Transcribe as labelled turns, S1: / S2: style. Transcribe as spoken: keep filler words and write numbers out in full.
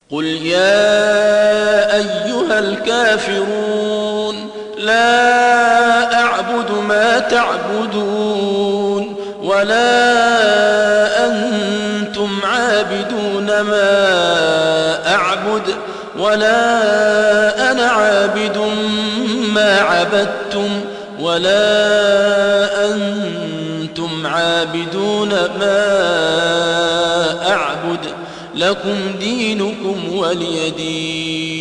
S1: قل يا أيها الكافرون لا أعبد ما تعبدون ولا أنتم عابدون ما أعبد ولا أنا عابد ما عبدتم ولا أنتم عابدون ما أعبد لكم دينكم ولي دين.